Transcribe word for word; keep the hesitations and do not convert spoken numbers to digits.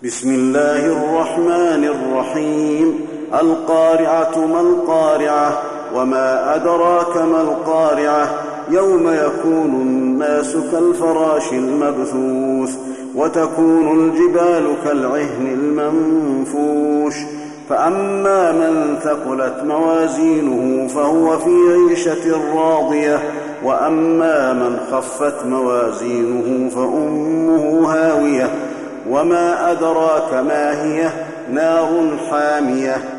بسم الله الرحمن الرحيم. القارعة ما القارعة وما أدراك ما القارعة يوم يكون الناس كالفراش المبثوث وتكون الجبال كالعهن المنفوش فأما من ثقلت موازينه فهو في عيشة راضية وأما من خفت موازينه فأمه هاوية وما أدراك ما هي نار حامية